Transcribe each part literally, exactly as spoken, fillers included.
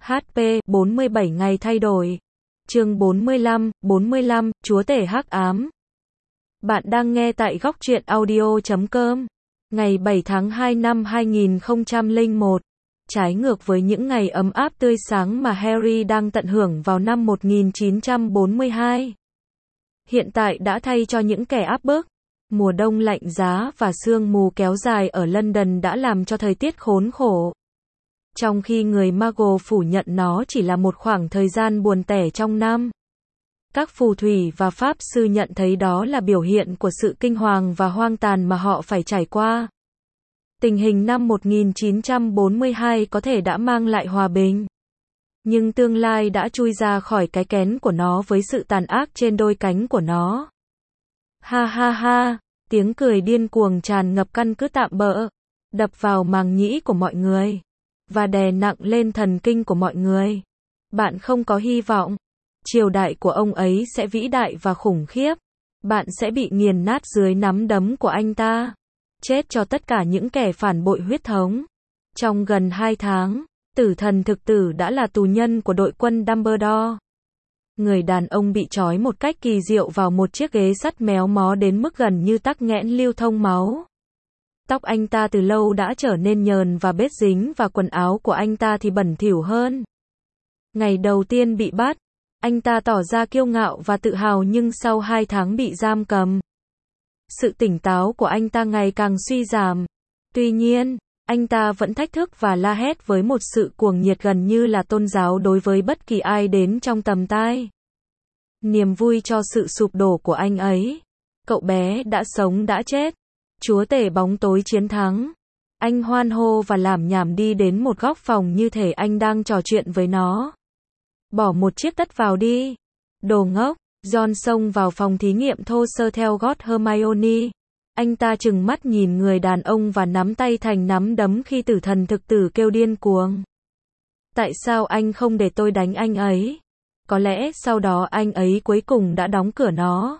hát pê bốn mươi bảy ngày thay đổi. Chương bốn mươi lăm, bốn mươi lăm, Chúa tể hắc ám. Bạn đang nghe tại góc truyện audio chấm com. Ngày bảy tháng hai năm hai nghìn không trăm lẻ một. Trái ngược với những ngày ấm áp tươi sáng mà Harry đang tận hưởng vào năm một nghìn chín trăm bốn mươi hai. Hiện tại đã thay cho những kẻ áp bức. Mùa đông lạnh giá và sương mù kéo dài ở London đã làm cho thời tiết khốn khổ. Trong khi người Muggle phủ nhận nó chỉ là một khoảng thời gian buồn tẻ trong năm. Các phù thủy và pháp sư nhận thấy đó là biểu hiện của sự kinh hoàng và hoang tàn mà họ phải trải qua. Tình hình năm một nghìn chín trăm bốn mươi hai có thể đã mang lại hòa bình. Nhưng tương lai đã chui ra khỏi cái kén của nó với sự tàn ác trên đôi cánh của nó. Ha ha ha, tiếng cười điên cuồng tràn ngập căn cứ tạm bợ, đập vào màng nhĩ của mọi người, và đè nặng lên thần kinh của mọi người. Bạn không có hy vọng. Triều đại của ông ấy sẽ vĩ đại và khủng khiếp. Bạn sẽ bị nghiền nát dưới nắm đấm của anh ta. Chết cho tất cả những kẻ phản bội huyết thống. Trong gần hai tháng, tử thần thực tử đã là tù nhân của đội quân Dumbledore. Người đàn ông bị trói một cách kỳ diệu vào một chiếc ghế sắt méo mó đến mức gần như tắc nghẽn lưu thông máu. Tóc anh ta từ lâu đã trở nên nhờn và bết dính và quần áo của anh ta thì bẩn thỉu hơn. Ngày đầu tiên bị bắt, anh ta tỏ ra kiêu ngạo và tự hào, nhưng sau hai tháng bị giam cầm, sự tỉnh táo của anh ta ngày càng suy giảm. Tuy nhiên, anh ta vẫn thách thức và la hét với một sự cuồng nhiệt gần như là tôn giáo đối với bất kỳ ai đến trong tầm tai. Niềm vui cho sự sụp đổ của anh ấy. Cậu bé đã sống đã chết. Chúa tể bóng tối chiến thắng. Anh hoan hô và lảm nhảm đi đến một góc phòng như thể anh đang trò chuyện với nó. Bỏ một chiếc tất vào đi. Đồ ngốc. Ron xông vào phòng thí nghiệm thô sơ theo gót Hermione. Anh ta trừng mắt nhìn người đàn ông và nắm tay thành nắm đấm khi tử thần thực tử kêu điên cuồng. Tại sao anh không để tôi đánh anh ấy? Có lẽ sau đó anh ấy cuối cùng đã đóng cửa nó.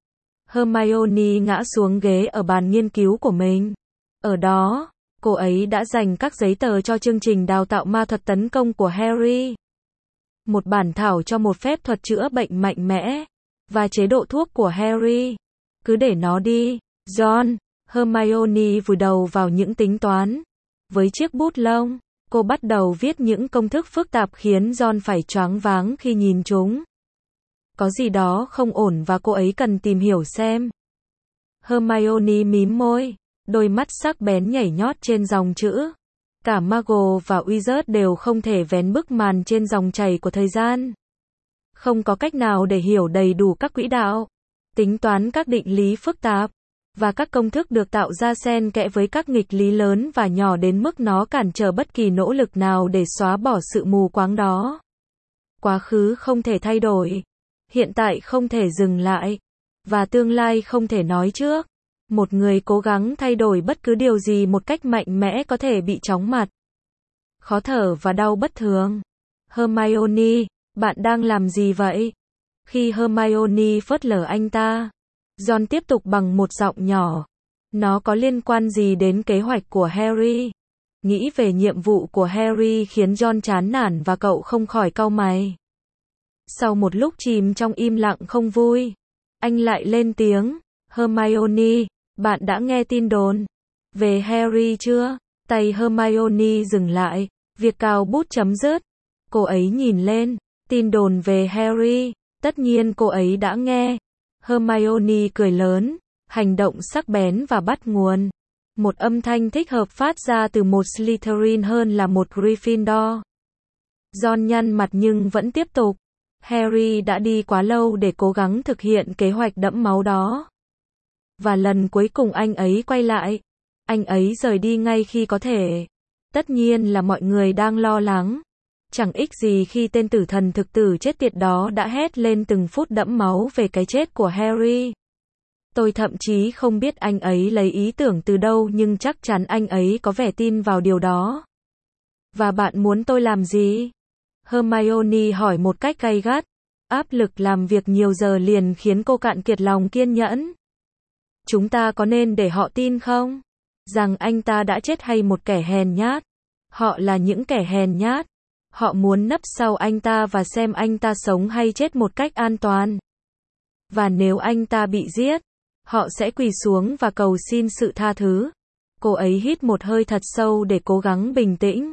Hermione ngã xuống ghế ở bàn nghiên cứu của mình. Ở đó, cô ấy đã dành các giấy tờ cho chương trình đào tạo ma thuật tấn công của Harry. Một bản thảo cho một phép thuật chữa bệnh mạnh mẽ. Và chế độ thuốc của Harry. Cứ để nó đi, Ron. Hermione vùi đầu vào những tính toán. Với chiếc bút lông, cô bắt đầu viết những công thức phức tạp khiến Ron phải choáng váng khi nhìn chúng. Có gì đó không ổn và cô ấy cần tìm hiểu xem. Hermione mím môi, đôi mắt sắc bén nhảy nhót trên dòng chữ. Cả Muggle và Wizard đều không thể vén bức màn trên dòng chảy của thời gian. Không có cách nào để hiểu đầy đủ các quỹ đạo, tính toán các định lý phức tạp, và các công thức được tạo ra xen kẽ với các nghịch lý lớn và nhỏ đến mức nó cản trở bất kỳ nỗ lực nào để xóa bỏ sự mù quáng đó. Quá khứ không thể thay đổi, hiện tại không thể dừng lại, và tương lai không thể nói trước. Một người cố gắng thay đổi bất cứ điều gì một cách mạnh mẽ có thể bị chóng mặt, khó thở và đau bất thường. Hermione, bạn đang làm gì vậy? Khi Hermione phớt lờ anh ta, Ron tiếp tục bằng một giọng nhỏ. Nó có liên quan gì đến kế hoạch của Harry? Nghĩ về nhiệm vụ của Harry khiến Ron chán nản và cậu không khỏi cau mày. Sau một lúc chìm trong im lặng không vui, anh lại lên tiếng. Hermione, bạn đã nghe tin đồn về Harry chưa? Tay Hermione dừng lại. Việc cào bút chấm dứt. Cô ấy nhìn lên. Tin đồn về Harry. Tất nhiên cô ấy đã nghe. Hermione cười lớn, hành động sắc bén và bắt nguồn. Một âm thanh thích hợp phát ra từ một Slytherin hơn là một Gryffindor. Ron nhăn mặt nhưng vẫn tiếp tục. Harry đã đi quá lâu để cố gắng thực hiện kế hoạch đẫm máu đó. Và lần cuối cùng anh ấy quay lại, anh ấy rời đi ngay khi có thể. Tất nhiên là mọi người đang lo lắng. Chẳng ích gì khi tên tử thần thực tử chết tiệt đó đã hét lên từng phút đẫm máu về cái chết của Harry. Tôi thậm chí không biết anh ấy lấy ý tưởng từ đâu, nhưng chắc chắn anh ấy có vẻ tin vào điều đó. Và bạn muốn tôi làm gì? Hermione hỏi một cách gay gắt. Áp lực làm việc nhiều giờ liền khiến cô cạn kiệt lòng kiên nhẫn. Chúng ta có nên để họ tin không? Rằng anh ta đã chết hay một kẻ hèn nhát? Họ là những kẻ hèn nhát. Họ muốn nấp sau anh ta và xem anh ta sống hay chết một cách an toàn. Và nếu anh ta bị giết, họ sẽ quỳ xuống và cầu xin sự tha thứ. Cô ấy hít một hơi thật sâu để cố gắng bình tĩnh.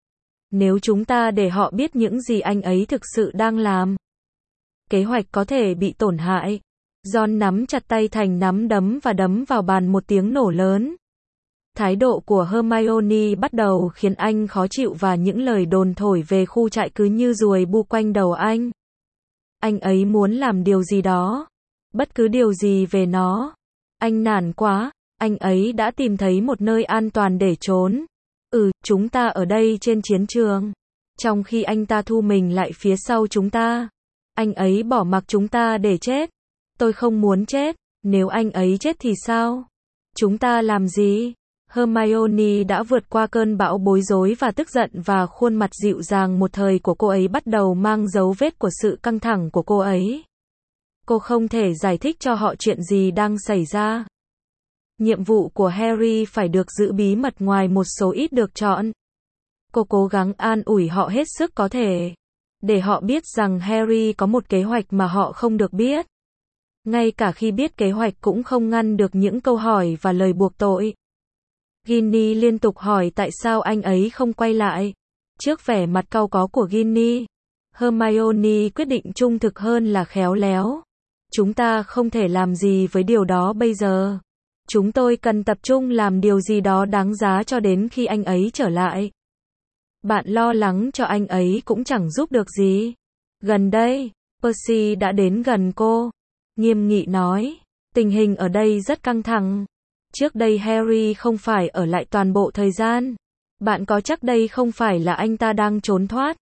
Nếu chúng ta để họ biết những gì anh ấy thực sự đang làm, kế hoạch có thể bị tổn hại. Ron nắm chặt tay thành nắm đấm và đấm vào bàn một tiếng nổ lớn. Thái độ của Hermione bắt đầu khiến anh khó chịu và những lời đồn thổi về khu trại cứ như ruồi bu quanh đầu anh. Anh ấy muốn làm điều gì đó. Bất cứ điều gì về nó. Anh nản quá. Anh ấy đã tìm thấy một nơi an toàn để trốn. Ừ, chúng ta ở đây trên chiến trường. Trong khi anh ta thu mình lại phía sau chúng ta. Anh ấy bỏ mặc chúng ta để chết. Tôi không muốn chết. Nếu anh ấy chết thì sao? Chúng ta làm gì? Hermione đã vượt qua cơn bão bối rối và tức giận và khuôn mặt dịu dàng một thời của cô ấy bắt đầu mang dấu vết của sự căng thẳng của cô ấy. Cô không thể giải thích cho họ chuyện gì đang xảy ra. Nhiệm vụ của Harry phải được giữ bí mật ngoài một số ít được chọn. Cô cố gắng an ủi họ hết sức có thể. Để họ biết rằng Harry có một kế hoạch mà họ không được biết. Ngay cả khi biết kế hoạch cũng không ngăn được những câu hỏi và lời buộc tội. Ginny liên tục hỏi tại sao anh ấy không quay lại. Trước vẻ mặt cau có của Ginny, Hermione quyết định trung thực hơn là khéo léo. Chúng ta không thể làm gì với điều đó bây giờ. Chúng tôi cần tập trung làm điều gì đó đáng giá cho đến khi anh ấy trở lại. Bạn lo lắng cho anh ấy cũng chẳng giúp được gì. Gần đây, Percy đã đến gần cô. Nghiêm nghị nói, tình hình ở đây rất căng thẳng. Trước đây Harry không phải ở lại toàn bộ thời gian. Bạn có chắc đây không phải là anh ta đang trốn thoát?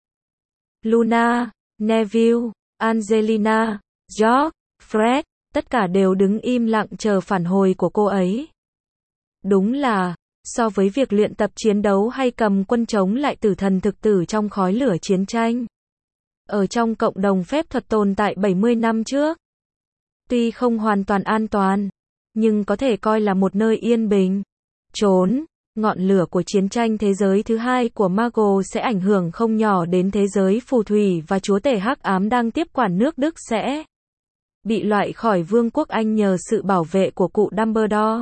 Luna, Neville, Angelina, George, Fred, tất cả đều đứng im lặng chờ phản hồi của cô ấy. Đúng là, so với việc luyện tập chiến đấu hay cầm quân chống lại tử thần thực tử trong khói lửa chiến tranh. Ở trong cộng đồng phép thuật tồn tại bảy mươi năm trước. Tuy không hoàn toàn an toàn, nhưng có thể coi là một nơi yên bình. Trốn, ngọn lửa của chiến tranh thế giới thứ hai của Muggle sẽ ảnh hưởng không nhỏ đến thế giới phù thủy và chúa tể hắc ám đang tiếp quản nước Đức sẽ bị loại khỏi Vương quốc Anh nhờ sự bảo vệ của cụ Dumbledore.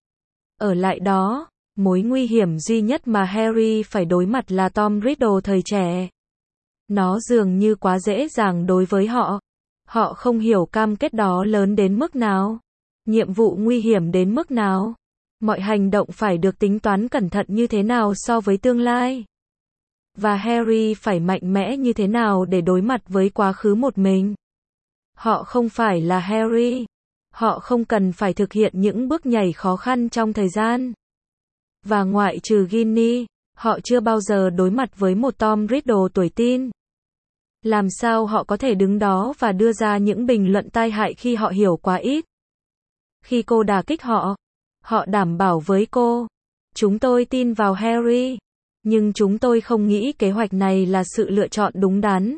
Ở lại đó, mối nguy hiểm duy nhất mà Harry phải đối mặt là Tom Riddle thời trẻ. Nó dường như quá dễ dàng đối với họ. Họ không hiểu cam kết đó lớn đến mức nào. Nhiệm vụ nguy hiểm đến mức nào. Mọi hành động phải được tính toán cẩn thận như thế nào so với tương lai. Và Harry phải mạnh mẽ như thế nào để đối mặt với quá khứ một mình. Họ không phải là Harry. Họ không cần phải thực hiện những bước nhảy khó khăn trong thời gian. Và ngoại trừ Ginny, họ chưa bao giờ đối mặt với một Tom Riddle tuổi teen. Làm sao họ có thể đứng đó và đưa ra những bình luận tai hại khi họ hiểu quá ít? Khi cô đả kích họ, họ đảm bảo với cô, chúng tôi tin vào Harry, nhưng chúng tôi không nghĩ kế hoạch này là sự lựa chọn đúng đắn.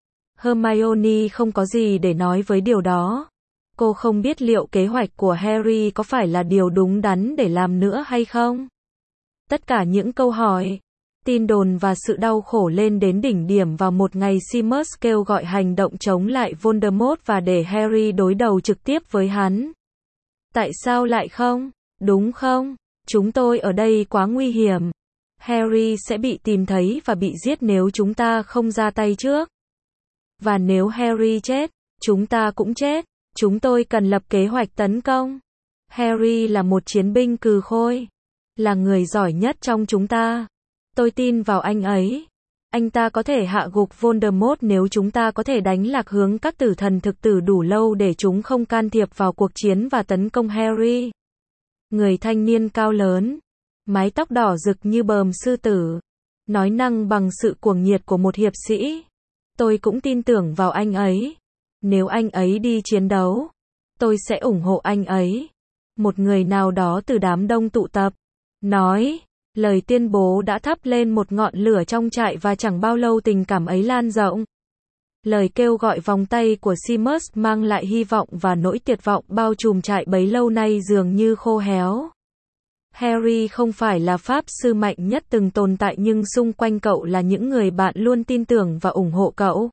Hermione không có gì để nói với điều đó. Cô không biết liệu kế hoạch của Harry có phải là điều đúng đắn để làm nữa hay không. Tất cả những câu hỏi, tin đồn và sự đau khổ lên đến đỉnh điểm vào một ngày Seamus kêu gọi hành động chống lại Voldemort và để Harry đối đầu trực tiếp với hắn. Tại sao lại không? Đúng không? Chúng tôi ở đây quá nguy hiểm. Harry sẽ bị tìm thấy và bị giết nếu chúng ta không ra tay trước. Và nếu Harry chết, chúng ta cũng chết. Chúng tôi cần lập kế hoạch tấn công. Harry là một chiến binh cừ khôi. Là người giỏi nhất trong chúng ta. Tôi tin vào anh ấy. Anh ta có thể hạ gục Voldemort nếu chúng ta có thể đánh lạc hướng các tử thần thực tử đủ lâu để chúng không can thiệp vào cuộc chiến và tấn công Harry. Người thanh niên cao lớn, mái tóc đỏ rực như bờm sư tử, nói năng bằng sự cuồng nhiệt của một hiệp sĩ. Tôi cũng tin tưởng vào anh ấy. Nếu anh ấy đi chiến đấu, tôi sẽ ủng hộ anh ấy. Một người nào đó từ đám đông tụ tập, nói, lời tuyên bố đã thắp lên một ngọn lửa trong trại và chẳng bao lâu tình cảm ấy lan rộng. Lời kêu gọi vòng tay của Seamus mang lại hy vọng và nỗi tuyệt vọng bao trùm trại bấy lâu nay dường như khô héo. Harry không phải là pháp sư mạnh nhất từng tồn tại nhưng xung quanh cậu là những người bạn luôn tin tưởng và ủng hộ cậu.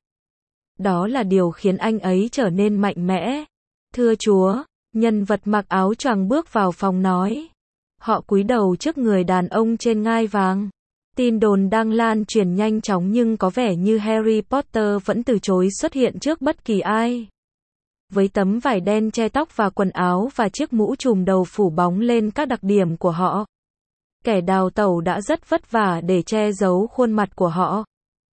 Đó là điều khiến anh ấy trở nên mạnh mẽ. Thưa Chúa, nhân vật mặc áo choàng bước vào phòng nói. Họ cúi đầu trước người đàn ông trên ngai vàng. Tin đồn đang lan truyền nhanh chóng nhưng có vẻ như Harry Potter vẫn từ chối xuất hiện trước bất kỳ ai. Với tấm vải đen che tóc và quần áo và chiếc mũ trùm đầu phủ bóng lên các đặc điểm của họ. Kẻ đào tẩu đã rất vất vả để che giấu khuôn mặt của họ.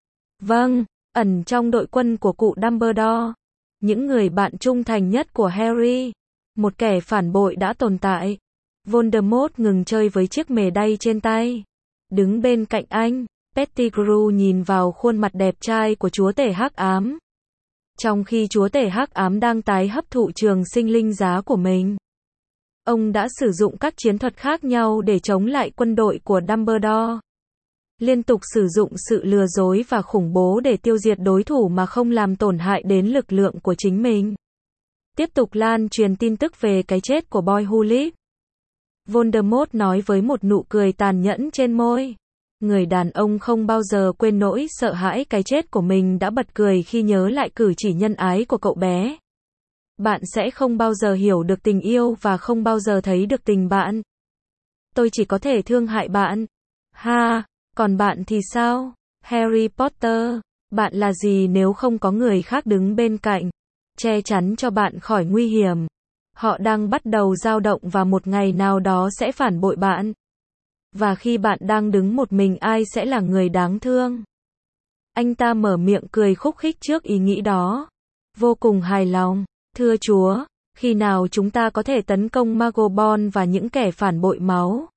Vâng, ẩn trong đội quân của cụ Dumbledore. Những người bạn trung thành nhất của Harry. Một kẻ phản bội đã tồn tại. Voldemort ngừng chơi với chiếc mề đay trên tay. Đứng bên cạnh anh, Pettigrew nhìn vào khuôn mặt đẹp trai của chúa tể hắc ám. Trong khi chúa tể hắc ám đang tái hấp thụ trường sinh linh giá của mình. Ông đã sử dụng các chiến thuật khác nhau để chống lại quân đội của Dumbledore. Liên tục sử dụng sự lừa dối và khủng bố để tiêu diệt đối thủ mà không làm tổn hại đến lực lượng của chính mình. Tiếp tục lan truyền tin tức về cái chết của Boy Who Lived. Voldemort nói với một nụ cười tàn nhẫn trên môi. Người đàn ông không bao giờ quên nỗi sợ hãi cái chết của mình đã bật cười khi nhớ lại cử chỉ nhân ái của cậu bé. Bạn sẽ không bao giờ hiểu được tình yêu và không bao giờ thấy được tình bạn. Tôi chỉ có thể thương hại bạn. Ha, còn bạn thì sao? Harry Potter, bạn là gì nếu không có người khác đứng bên cạnh, che chắn cho bạn khỏi nguy hiểm? Họ đang bắt đầu dao động và một ngày nào đó sẽ phản bội bạn. Và khi bạn đang đứng một mình ai sẽ là người đáng thương? Anh ta mở miệng cười khúc khích trước ý nghĩ đó. Vô cùng hài lòng. Thưa Chúa, khi nào chúng ta có thể tấn công Magobon và những kẻ phản bội máu?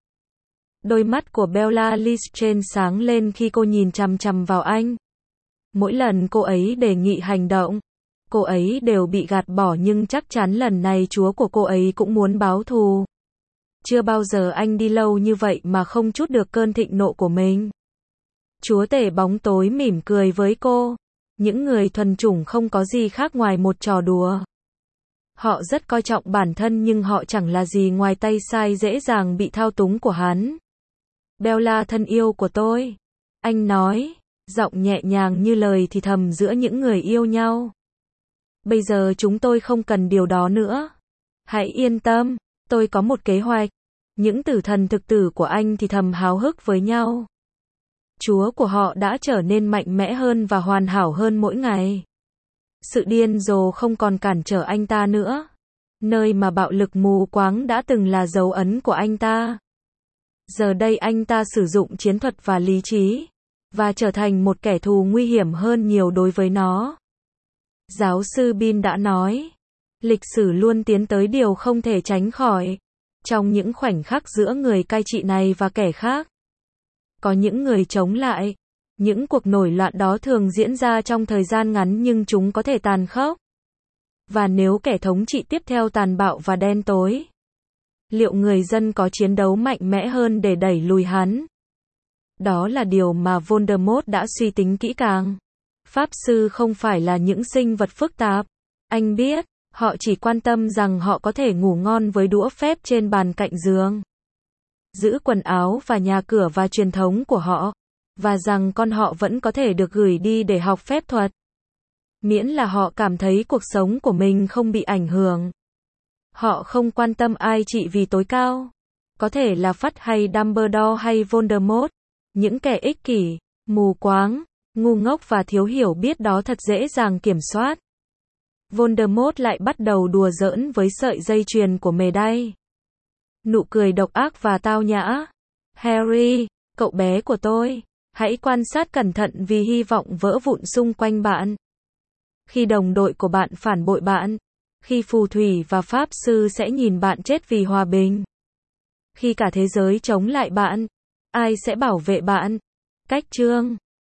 Đôi mắt của Bella Lestrange sáng lên khi cô nhìn chằm chằm vào anh. Mỗi lần cô ấy đề nghị hành động, cô ấy đều bị gạt bỏ nhưng chắc chắn lần này Chúa của cô ấy cũng muốn báo thù. Chưa bao giờ anh đi lâu như vậy mà không trút được cơn thịnh nộ của mình. Chúa tể bóng tối mỉm cười với cô. Những người thuần chủng không có gì khác ngoài một trò đùa. Họ rất coi trọng bản thân nhưng họ chẳng là gì ngoài tay sai dễ dàng bị thao túng của hắn. Bella thân yêu của tôi. Anh nói, giọng nhẹ nhàng như lời thì thầm giữa những người yêu nhau. Bây giờ chúng tôi không cần điều đó nữa. Hãy yên tâm, tôi có một kế hoạch. Những tử thần thực tử của anh thì thầm háo hức với nhau. Chúa của họ đã trở nên mạnh mẽ hơn và hoàn hảo hơn mỗi ngày. Sự điên rồ không còn cản trở anh ta nữa. Nơi mà bạo lực mù quáng đã từng là dấu ấn của anh ta. Giờ đây anh ta sử dụng chiến thuật và lý trí. Và trở thành một kẻ thù nguy hiểm hơn nhiều đối với nó. Giáo sư Bean đã nói. Lịch sử luôn tiến tới điều không thể tránh khỏi. Trong những khoảnh khắc giữa người cai trị này và kẻ khác. Có những người chống lại. Những cuộc nổi loạn đó thường diễn ra trong thời gian ngắn nhưng chúng có thể tàn khốc. Và nếu kẻ thống trị tiếp theo tàn bạo và đen tối, liệu người dân có chiến đấu mạnh mẽ hơn để đẩy lùi hắn? Đó là điều mà Voldemort đã suy tính kỹ càng. Pháp sư không phải là những sinh vật phức tạp. Anh biết, họ chỉ quan tâm rằng họ có thể ngủ ngon với đũa phép trên bàn cạnh giường. Giữ quần áo và nhà cửa và truyền thống của họ. Và rằng con họ vẫn có thể được gửi đi để học phép thuật. Miễn là họ cảm thấy cuộc sống của mình không bị ảnh hưởng. Họ không quan tâm ai trị vì tối cao. Có thể là Fudge hay Dumbledore hay Voldemort. Những kẻ ích kỷ, mù quáng, ngu ngốc và thiếu hiểu biết đó thật dễ dàng kiểm soát. Voldemort lại bắt đầu đùa giỡn với sợi dây chuyền của mề đay. Nụ cười độc ác và tao nhã. Harry, cậu bé của tôi. Hãy quan sát cẩn thận vì hy vọng vỡ vụn xung quanh bạn. Khi đồng đội của bạn phản bội bạn. Khi phù thủy và pháp sư sẽ nhìn bạn chết vì hòa bình. Khi cả thế giới chống lại bạn. Ai sẽ bảo vệ bạn? Cách chương